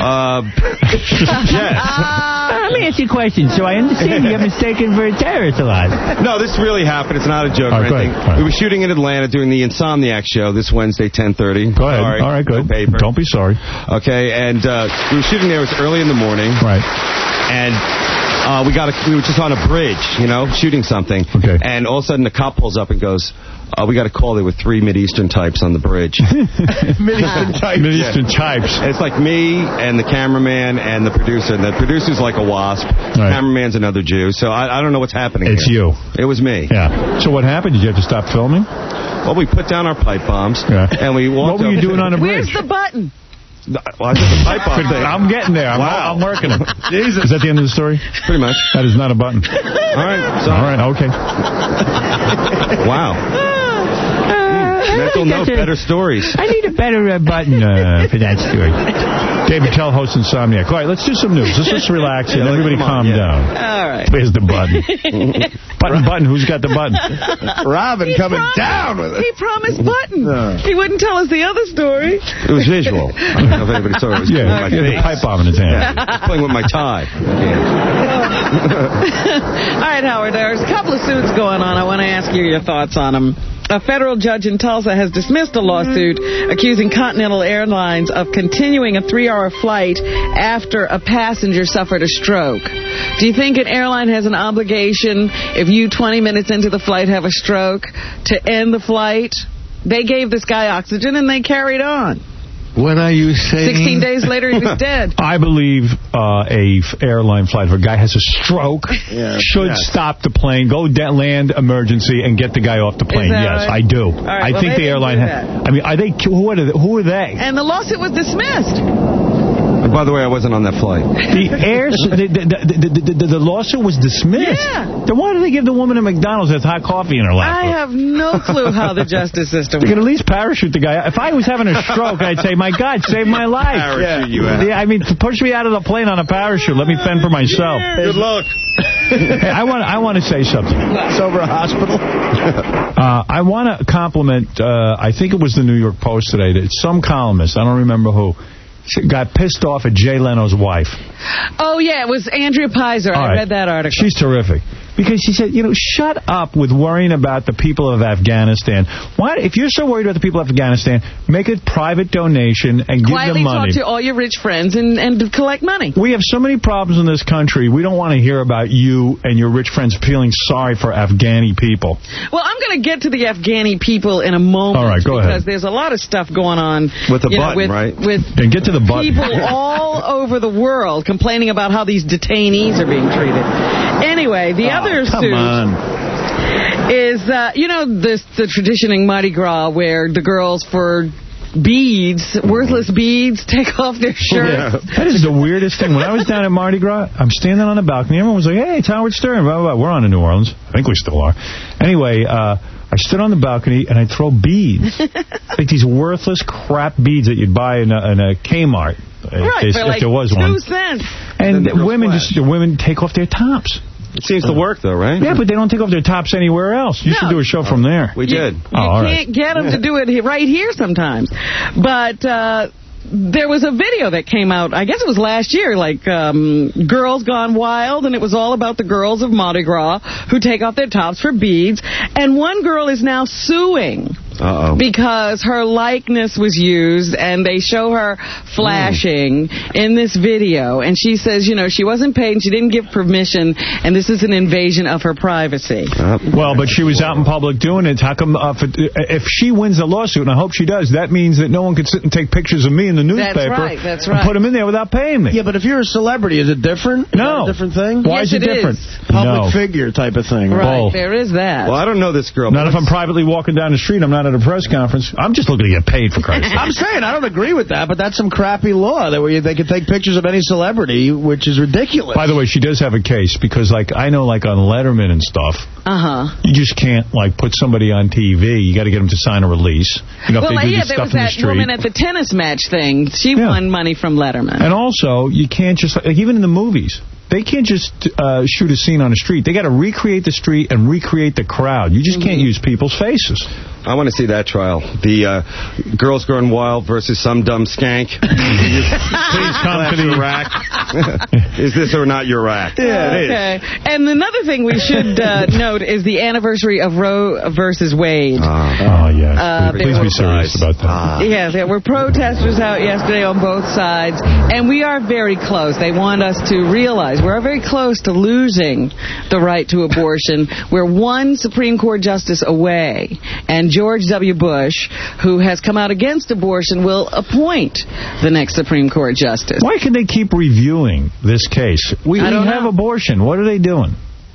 Yes. Let me ask you a question. So I understand you got mistaken for a terrorist alive. No, this really happened. It's not a joke or anything. We were shooting in Atlanta doing the Insomniac show this Wednesday, 10:30. Go ahead. Sorry. All right, good. No paper. Don't be sorry. Okay, and we were shooting there. It was early in the morning. Right. And we were just on a bridge, shooting something. Okay. And all of a sudden the cop pulls up and goes, we got a call. There were 3 Mideastern types on the bridge. Mideastern types. Mideastern types. It's like me and the cameraman and the producer. And the producer's like a wasp. The cameraman's another Jew. So I don't know what's happening. It's here. you. It was me. Yeah. So what happened? Did you have to stop filming? Well, we put down our pipe bombs. Yeah. And we walked. What were you doing on the bridge? Where's the button? Well, I took the pipe bomb thing. I'm getting there. I'm working it. Jesus. Is that the end of the story? Pretty much. That is not a button. All right. So. All right. Okay. Wow. Mental note, better stories. I need a better button for that story. David Tell hosts Insomniac. All right, let's do some news. Let's just relax and everybody calm down. All right. Where's the button? Button. Who's got the button? Robin coming down with it. He promised button. He wouldn't tell us the other story. It was visual. I don't know if anybody saw it. It was Yeah, my he had a pipe bomb in his hand. Yeah, playing with my tie. All right, Howard, there's a couple of suits going on. I want to ask you your thoughts on them. A federal judge in Tulsa has dismissed a lawsuit accusing Continental Airlines of continuing a 3-hour flight after a passenger suffered a stroke. Do you think an airline has an obligation, if you 20 minutes into the flight have a stroke, to end the flight? They gave this guy oxygen and they carried on. What are you saying? 16 days later, he was dead. I believe a airline flight, if a guy has a stroke, should stop the plane, go land emergency, and get the guy off the plane. Yes, right? I do. Right, I think the airline. I mean, are they? Who are they? And the lawsuit was dismissed. By the way, I wasn't on that flight. The lawsuit was dismissed. Yeah. Then why do they give the woman at McDonald's that's hot coffee in her lap? I have no clue how the justice system You works. can at least parachute the guy. If I was having a stroke, I'd say, my God, save my life. Parachute you out. Yeah, I mean, push me out of the plane on a parachute. Let me fend for myself. Good luck. Hey, I want to say something. Sober hospital. I want to compliment, I think it was the New York Post today, that some columnist, I don't remember who, got pissed off at Jay Leno's wife. Oh, yeah, it was Andrea Pizer. I read that article. She's terrific. Because she said, shut up with worrying about the people of Afghanistan. Why, if you're so worried about the people of Afghanistan, make a private donation and give them money. Quietly talk to all your rich friends and collect money. We have so many problems in this country. We don't want to hear about you and your rich friends feeling sorry for Afghani people. Well, I'm going to get to the Afghani people in a moment. All right, go ahead. Because there's a lot of stuff going on. With the button, right? And get to the button. People all over the world complaining about how these detainees are being treated. Anyway, the other suit is, the tradition in Mardi Gras where the girls for beads, worthless beads, take off their shirts. Yeah. That is the weirdest thing. When I was down at Mardi Gras, I'm standing on the balcony. Everyone was like, hey, it's Howard Stern. Blah, blah, blah. We're on in New Orleans. I think we still are. Anyway, I stood on the balcony and I throw beads. Like these worthless crap beads that you'd buy in a Kmart. Right, if like there was 2 one. cents. And women take off their tops. It seems to work, though, right? Yeah, but they don't take off their tops anywhere else. You should do a show from there. We did. You can't get them to do it right here sometimes. But there was a video that came out, I guess it was last year, like Girls Gone Wild, and it was all about the girls of Mardi Gras who take off their tops for beads. And one girl is now suing. Because her likeness was used, and they show her flashing in this video. And she says, she wasn't paid, and she didn't give permission, and this is an invasion of her privacy. Well, but she was out in public doing it. How come, if she wins the lawsuit, and I hope she does, that means that no one could sit and take pictures of me in the newspaper that's right. and put them in there without paying me. Yeah, but if you're a celebrity, is it different? No. Is that a different thing? Why is it different? Public figure type of thing. Right, there is that. Well, I don't know this girl. Not if I'm privately walking down the street. I'm not at a press conference. I'm just looking to get paid, for Christ's sake. I'm saying, I don't agree with that, but that's some crappy law that they could take pictures of any celebrity, which is ridiculous. By the way, she does have a case, because, I know, on Letterman and stuff, you just can't, put somebody on TV. You got to get them to sign a release. If they do this there stuff was in the that street. woman at the tennis match thing. She won money from Letterman. And also, you can't just, even in the movies, they can't just shoot a scene on the street. They got to recreate the street and recreate the crowd. You just can't use people's faces. I want to see that trial. The Girls Gone Wild versus some dumb skank. Please come to the rack. Is this or not your rack? Yeah. Okay. And another thing we should note is the anniversary of Roe versus Wade. Yes. Please be serious about that. Yes, there were protesters out yesterday on both sides, and we are very close. They want us to realize we're very close to losing the right to abortion. We're one Supreme Court justice away, and George W. Bush, who has come out against abortion, will appoint the next Supreme Court justice. Why can they keep reviewing this case? We have abortion. What are they doing?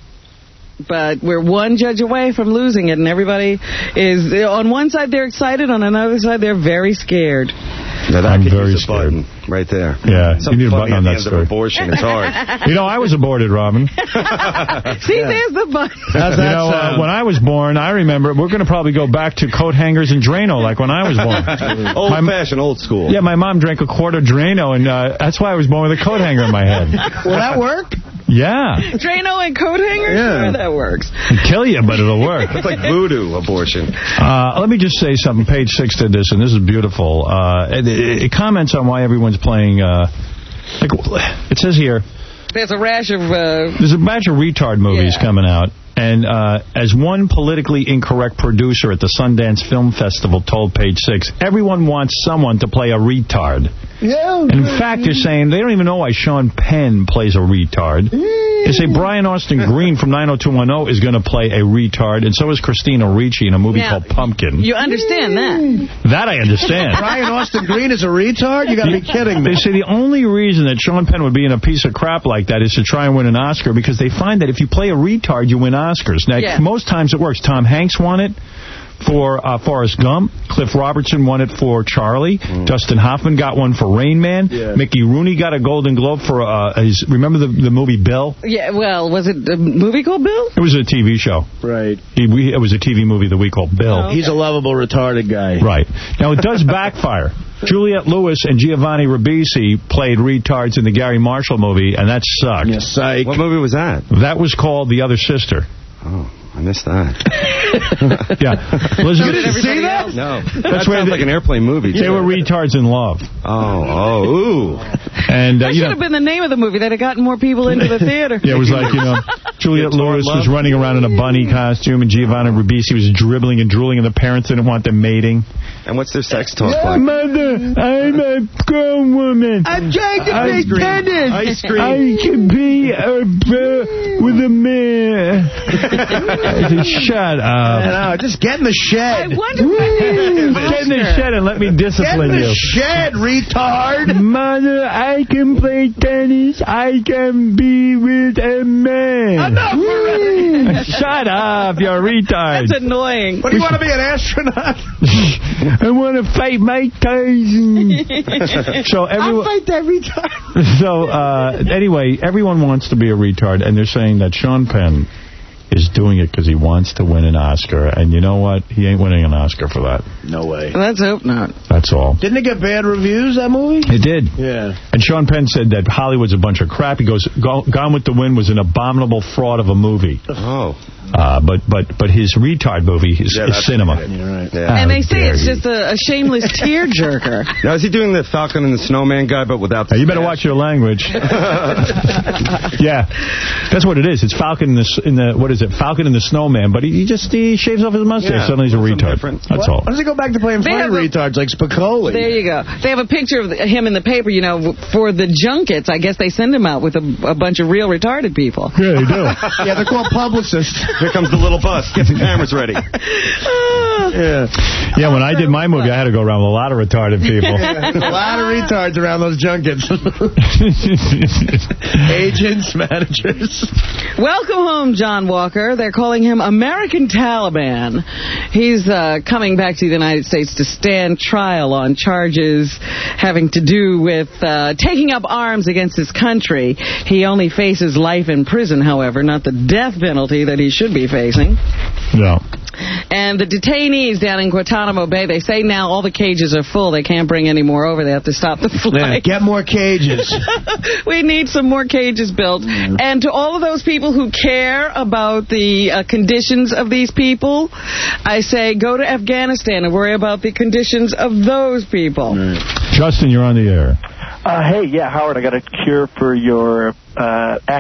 But we're one judge away from losing it, and everybody is, on one side they're excited, on another side they're very scared. Now that I'm very scared. Button right there. Yeah, you need a button on that story. Abortion, it's hard. I was aborted, Robin. See, there's the button. When I was born, I remember, we're going to probably go back to coat hangers and Drano, like when I was born. Old-fashioned, old school. Yeah, my mom drank a quart of Drano, and that's why I was born with a coat hanger in my head. Will that work? Yeah. Drano and coat hangers? Yeah. Sure, that works. It'll kill you, but it'll work. It's like voodoo abortion. Let me just say something. Page 6 did this, and this is beautiful. It comments on why everyone's playing, it says here, there's a rash of... There's a batch of retard movies coming out. And as one politically incorrect producer at the Sundance Film Festival told Page 6, everyone wants someone to play a retard. Yeah. And in fact, they're saying they don't even know why Sean Penn plays a retard. They say Brian Austin Green from 90210 is going to play a retard, and so is Christina Ricci in a movie called Pumpkin. You understand that? That I understand. Brian Austin Green is a retard? You got to be kidding me. They say the only reason that Sean Penn would be in a piece of crap like that is to try and win an Oscar, because they find that if you play a retard, you win Oscars. Now, most times it works. Tom Hanks won it for Forrest Gump. Cliff Robertson won it for Charlie. Dustin Hoffman got one for Rain Man. Mickey Rooney got a Golden Globe for remember the movie Bill? Yeah, well, was it a movie called Bill? It was a TV show. Right. It was a TV movie that we called Bill. Oh, okay. He's a lovable, retarded guy. Right. Now, it does backfire. Juliette Lewis and Giovanni Ribisi played retards in the Gary Marshall movie, and that sucked. Yes, psych. What movie was that? That was called The Other Sister. Oh, I missed that. Elizabeth, you didn't see that? No. That sounds like an airplane movie, too. They were retards in love. Ooh. And, that should have been the name of the movie. That had gotten more people into the theater. Yeah, it was like, Juliette Lewis was running around in a bunny costume, and Giovanni Ribisi was dribbling and drooling, and the parents didn't want them mating. And what's their sex talk like? Mother, I'm a grown woman. I'm trying to play tennis. Ice cream. I can be with a man. Shut up. No, just get in the shed. I wonder get in the shed and let me discipline you. Get in the shed, retard. Mother, I can play tennis. I can be with a man. Enough already. Shut up, you're a retard. That's annoying. What, do you want to be an astronaut? I want to fight Mike Tyson. I'll fight that retard. So, anyway, everyone wants to be a retard, and they're saying that Sean Penn is doing it because he wants to win an Oscar. And you know what? He ain't winning an Oscar for that. No way. Let's hope not. That's all. Didn't it get bad reviews, that movie? It did. Yeah. And Sean Penn said that Hollywood's a bunch of crap. He goes, Gone with the Wind was an abominable fraud of a movie. Oh. But his retard movie is cinema. Right. Yeah. And they say it's just a shameless tearjerker. Now, is he doing the Falcon and the Snowman guy, but without the... You better watch your language. Yeah. That's what it is. It's Falcon in the what is it? Falcon and the Snowman, but he shaves off his mustache. Suddenly he's a retard. That's all. Why does he go back to playing funny retards like Spicoli? There you go. They have a picture of him in the paper, for the junkets. I guess they send him out with a bunch of real retarded people. Yeah, they do. Yeah, they're called publicists. Here comes the little bus. Get the cameras ready. Yeah, when I did my movie, I had to go around with a lot of retarded people. A lot of retards around those junkets. Agents, managers. Welcome home, John Walker. They're calling him American Taliban. He's coming back to the United States to stand trial on charges having to do with taking up arms against his country. He only faces life in prison, however, not the death penalty that he should be facing. No. And the detainees down in Guantanamo Bay, they say now all the cages are full. They can't bring any more over. They have to stop the flight. Yeah, get more cages. We need some more cages built. And to all of those people who care about the conditions of these people, I say go to Afghanistan and worry about the conditions of those people. Justin, you're on the air. Hey, yeah, Howard, I got a cure for your